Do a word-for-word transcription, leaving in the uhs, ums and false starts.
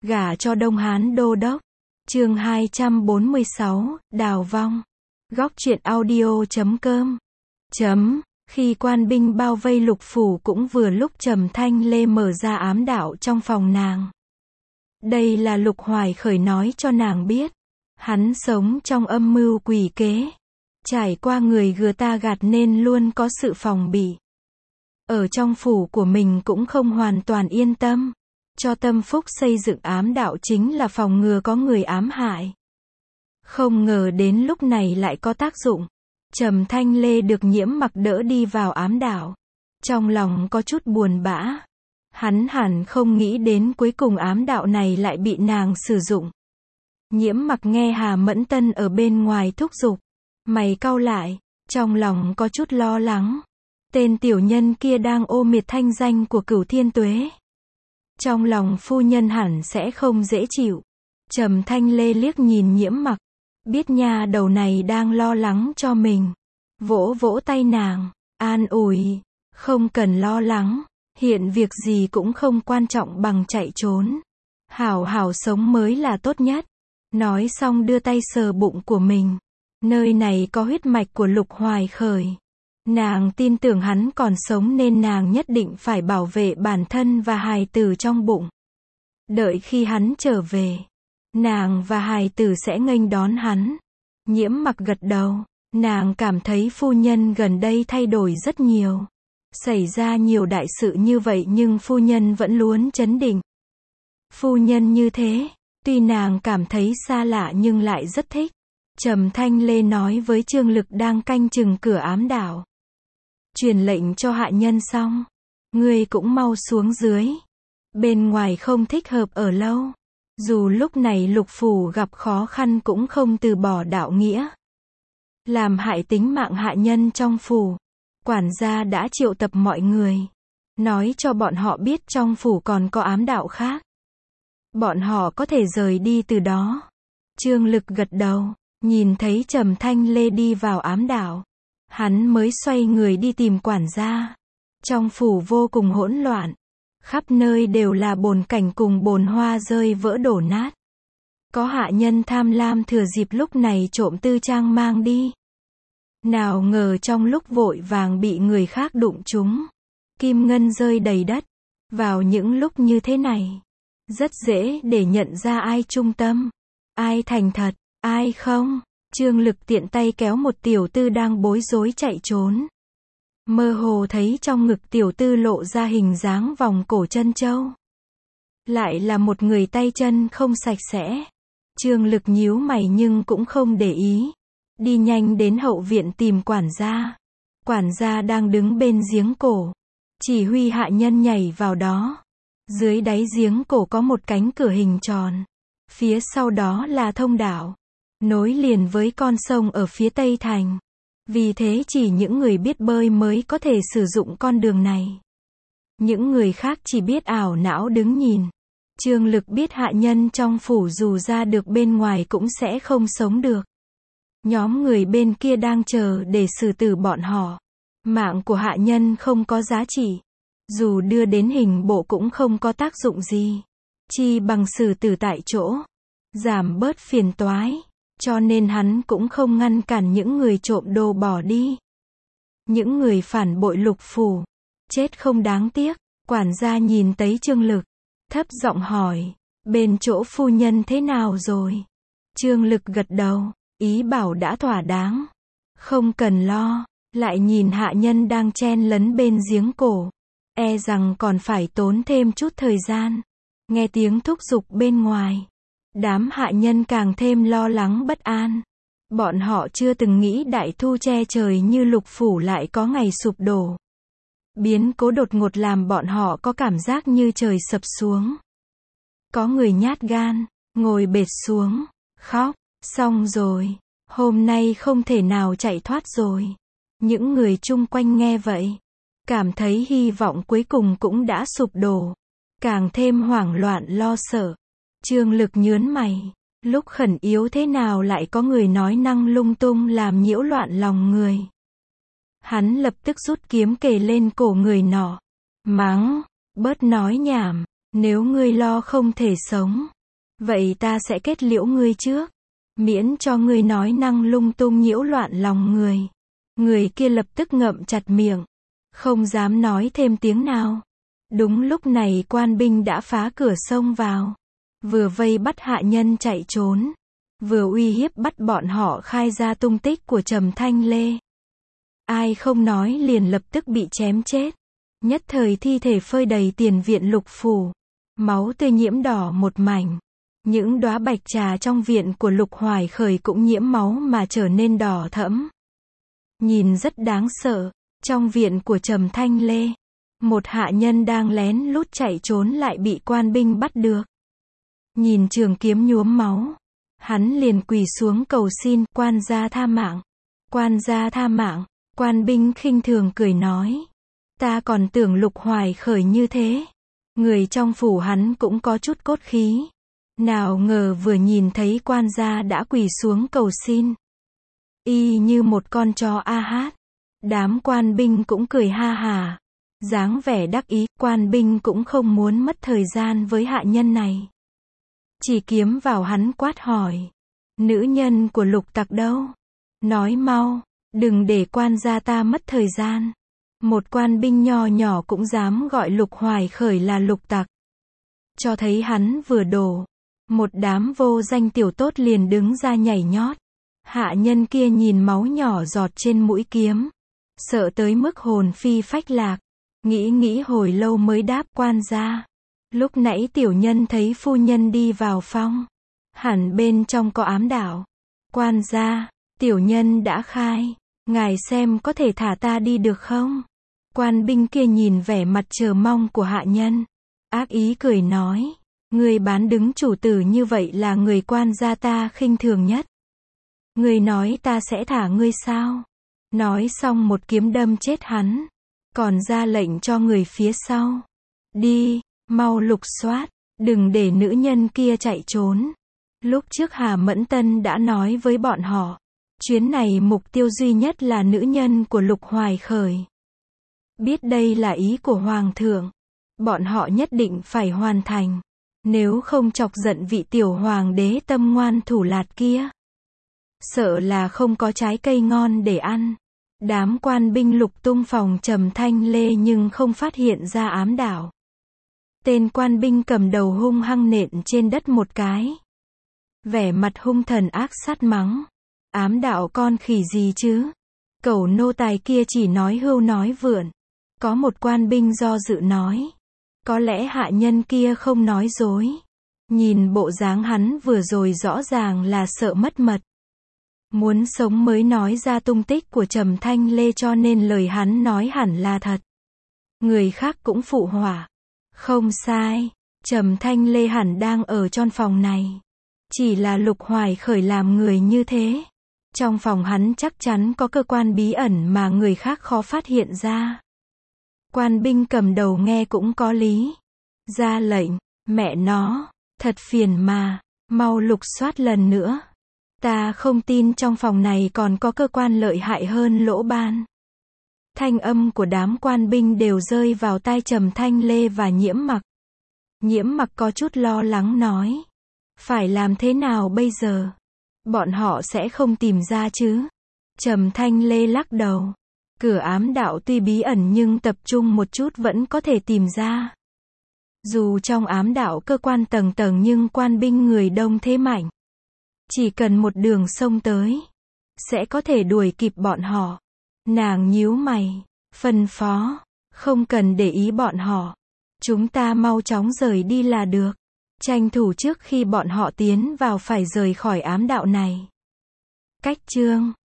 Gả cho Đông Hán đô đốc. Chương hai trăm bốn mươi sáu, đào vong. Góc truyện audio chấm com. Chấm. Khi quan binh bao vây Lục phủ cũng vừa lúc Trầm Thanh Lê mở ra ám đạo trong phòng nàng. Đây là Lục Hoài Khởi nói cho nàng biết. Hắn sống trong âm mưu quỷ kế. Trải qua người gừa ta gạt nên luôn có sự phòng bị. Ở trong phủ của mình cũng không hoàn toàn yên tâm. Cho Tâm Phúc xây dựng ám đạo chính là phòng ngừa có người ám hại. Không ngờ đến lúc này lại có tác dụng. Trầm Thanh Lê được Nhiễm Mặc đỡ đi vào ám đạo. Trong lòng có chút buồn bã. Hắn hẳn không nghĩ đến cuối cùng ám đạo này lại bị nàng sử dụng. Nhiễm Mặc nghe Hà Mẫn Tân ở bên ngoài thúc giục. Mày cau lại, trong lòng có chút lo lắng. Tên tiểu nhân kia đang ô miệt thanh danh của Cửu Thiên Tuế. Trong lòng phu nhân hẳn sẽ không dễ chịu. Trầm Thanh Lê liếc nhìn Nhiễm Mặc. Biết nha đầu này đang lo lắng cho mình. Vỗ vỗ tay nàng, an ủi. Không cần lo lắng. Hiện việc gì cũng không quan trọng bằng chạy trốn. Hảo hảo sống mới là tốt nhất. Nói xong đưa tay sờ bụng của mình. Nơi này có huyết mạch của Lục Hoài Khởi. Nàng tin tưởng hắn còn sống nên nàng nhất định phải bảo vệ bản thân và hài tử trong bụng. Đợi khi hắn trở về, nàng và hài tử sẽ nghênh đón hắn. Nhiễm Mặc gật đầu, nàng cảm thấy phu nhân gần đây thay đổi rất nhiều. Xảy ra nhiều đại sự như vậy nhưng phu nhân vẫn luôn trấn định. Phu nhân như thế, tuy nàng cảm thấy xa lạ nhưng lại rất thích. Trầm Thanh Lê nói với Trương Lực đang canh chừng cửa ám đạo. Truyền lệnh cho hạ nhân xong. Ngươi cũng mau xuống dưới. Bên ngoài không thích hợp ở lâu. Dù lúc này Lục phủ gặp khó khăn cũng không từ bỏ đạo nghĩa. Làm hại tính mạng hạ nhân trong phủ. Quản gia đã triệu tập mọi người. Nói cho bọn họ biết trong phủ còn có ám đạo khác. Bọn họ có thể rời đi từ đó. Trương Lực gật đầu. Nhìn thấy Trầm Thanh Lê đi vào ám đạo. Hắn mới xoay người đi tìm quản gia. Trong phủ vô cùng hỗn loạn. Khắp nơi đều là bồn cảnh cùng bồn hoa rơi vỡ đổ nát. Có hạ nhân tham lam thừa dịp lúc này trộm tư trang mang đi. Nào ngờ trong lúc vội vàng bị người khác đụng trúng. Kim ngân rơi đầy đất. Vào những lúc như thế này. Rất dễ để nhận ra ai trung tâm. Ai thành thật. Ai không? Trương Lực tiện tay kéo một tiểu tư đang bối rối chạy trốn. Mơ hồ thấy trong ngực tiểu tư lộ ra hình dáng vòng cổ chân châu. Lại là một người tay chân không sạch sẽ. Trương Lực nhíu mày nhưng cũng không để ý. Đi nhanh đến hậu viện tìm quản gia. Quản gia đang đứng bên giếng cổ. Chỉ huy hạ nhân nhảy vào đó. Dưới đáy giếng cổ có một cánh cửa hình tròn. Phía sau đó là thông đạo. Nối liền với con sông ở phía Tây Thành. Vì thế chỉ những người biết bơi mới có thể sử dụng con đường này. Những người khác chỉ biết ảo não đứng nhìn. Trương Lực biết hạ nhân trong phủ dù ra được bên ngoài cũng sẽ không sống được. Nhóm người bên kia đang chờ để xử tử bọn họ. Mạng của hạ nhân không có giá trị. Dù đưa đến hình bộ cũng không có tác dụng gì. Chi bằng xử tử tại chỗ. Giảm bớt phiền toái. Cho nên hắn cũng không ngăn cản những người trộm đồ bỏ đi. Những người phản bội Lục phủ. Chết không đáng tiếc. Quản gia nhìn thấy Trương Lực. Thấp giọng hỏi. Bên chỗ phu nhân thế nào rồi? Trương Lực gật đầu. Ý bảo đã thỏa đáng. Không cần lo. Lại nhìn hạ nhân đang chen lấn bên giếng cổ. E rằng còn phải tốn thêm chút thời gian. Nghe tiếng thúc giục bên ngoài. Đám hạ nhân càng thêm lo lắng bất an. Bọn họ chưa từng nghĩ đại thu che trời như Lục phủ lại có ngày sụp đổ. Biến cố đột ngột làm bọn họ có cảm giác như trời sập xuống. Có người nhát gan, ngồi bệt xuống, khóc, xong rồi, hôm nay không thể nào chạy thoát rồi. Những người chung quanh nghe vậy, cảm thấy hy vọng cuối cùng cũng đã sụp đổ. Càng thêm hoảng loạn lo sợ. Trương Lực nhớn mày, lúc khẩn yếu thế nào lại có người nói năng lung tung làm nhiễu loạn lòng người. Hắn lập tức rút kiếm kề lên cổ người nọ. Mắng, bớt nói nhảm, nếu ngươi lo không thể sống, Vậy ta sẽ kết liễu ngươi trước, miễn cho ngươi nói năng lung tung nhiễu loạn lòng người. Người kia lập tức ngậm chặt miệng, không dám nói thêm tiếng nào. Đúng lúc này quan binh đã phá cửa xông vào, vừa vây bắt hạ nhân chạy trốn, vừa uy hiếp bắt bọn họ khai ra tung tích của Trầm Thanh Lê. Ai không nói liền lập tức bị chém chết. Nhất thời thi thể phơi đầy tiền viện Lục phủ, máu tươi nhiễm đỏ một mảnh. Những đóa bạch trà trong viện của Lục Hoài Khởi cũng nhiễm máu mà trở nên đỏ thẫm. Nhìn rất đáng sợ. Trong viện của Trầm Thanh Lê, một hạ nhân đang lén lút chạy trốn lại bị quan binh bắt được. Nhìn trường kiếm nhuốm máu, hắn liền quỳ xuống cầu xin, quan gia tha mạng, quan gia tha mạng. Quan binh khinh thường cười nói, ta còn tưởng Lục Hoài Khởi như thế, người trong phủ hắn cũng có chút cốt khí, nào ngờ vừa nhìn thấy quan gia đã quỳ xuống cầu xin, y như một con chó a hát. Đám quan binh cũng cười ha hà, dáng vẻ đắc ý. Quan binh cũng không muốn mất thời gian với hạ nhân này, chỉ kiếm vào hắn quát hỏi, nữ nhân của Lục tặc đâu? Nói mau, đừng để quan gia ta mất thời gian. Một quan binh nho nhỏ cũng dám gọi Lục Hoài Khởi là Lục tặc, cho thấy hắn vừa đổ. Một đám vô danh tiểu tốt liền đứng ra nhảy nhót. Hạ nhân kia nhìn máu nhỏ giọt trên mũi kiếm, sợ tới mức hồn phi phách lạc, nghĩ nghĩ hồi lâu mới đáp, quan gia, lúc nãy tiểu nhân thấy phu nhân đi vào phòng, hẳn bên trong có ám đạo. Quan gia, tiểu nhân đã khai, ngài xem có thể thả ta đi được không? Quan binh kia nhìn vẻ mặt chờ mong của hạ nhân, ác ý cười nói, người bán đứng chủ tử như vậy là người quan gia ta khinh thường nhất. Người nói ta sẽ thả ngươi sao? Nói xong một kiếm đâm chết hắn, còn ra lệnh cho người phía sau, đi, mau lục soát, đừng để nữ nhân kia chạy trốn. Lúc trước Hà Mẫn Tân đã nói với bọn họ, chuyến này mục tiêu duy nhất là nữ nhân của Lục Hoài Khởi. Biết đây là ý của Hoàng thượng, bọn họ nhất định phải hoàn thành, nếu không chọc giận vị tiểu hoàng đế tâm ngoan thủ lạt kia, sợ là không có trái cây ngon để ăn. Đám quan binh lục tung phòng Trầm Thanh Lê nhưng không phát hiện ra ám đạo. Tên quan binh cầm đầu hung hăng nện trên đất một cái, vẻ mặt hung thần ác sát mắng, ám đạo con khỉ gì chứ? Cẩu nô tài kia chỉ nói hưu nói vượn. Có một quan binh do dự nói, có lẽ hạ nhân kia không nói dối. Nhìn bộ dáng hắn vừa rồi rõ ràng là sợ mất mật, muốn sống mới nói ra tung tích của Trầm Thanh Lê, cho nên lời hắn nói hẳn là thật. Người khác cũng phụ họa, không sai, Trầm Thanh Lê hẳn đang ở trong phòng này. Chỉ là Lục Hoài Khởi làm người như thế, trong phòng hắn chắc chắn có cơ quan bí ẩn mà người khác khó phát hiện ra. Quan binh cầm đầu nghe cũng có lý, ra lệnh, mẹ nó, thật phiền mà, mau lục soát lần nữa. Ta không tin trong phòng này còn có cơ quan lợi hại hơn lỗ ban. Thanh âm của đám quan binh đều rơi vào tai Trầm Thanh Lê và Nhiễm Mặc. Nhiễm Mặc có chút lo lắng nói, phải làm thế nào bây giờ? Bọn họ sẽ không tìm ra chứ? Trầm Thanh Lê lắc đầu, cửa ám đạo tuy bí ẩn nhưng tập trung một chút vẫn có thể tìm ra. Dù trong ám đạo cơ quan tầng tầng nhưng quan binh người đông thế mạnh, chỉ cần một đường sông tới, sẽ có thể đuổi kịp bọn họ. Nàng nhíu mày, phân phó, không cần để ý bọn họ, chúng ta mau chóng rời đi là được. Tranh thủ trước khi bọn họ tiến vào phải rời khỏi ám đạo này. Cách chương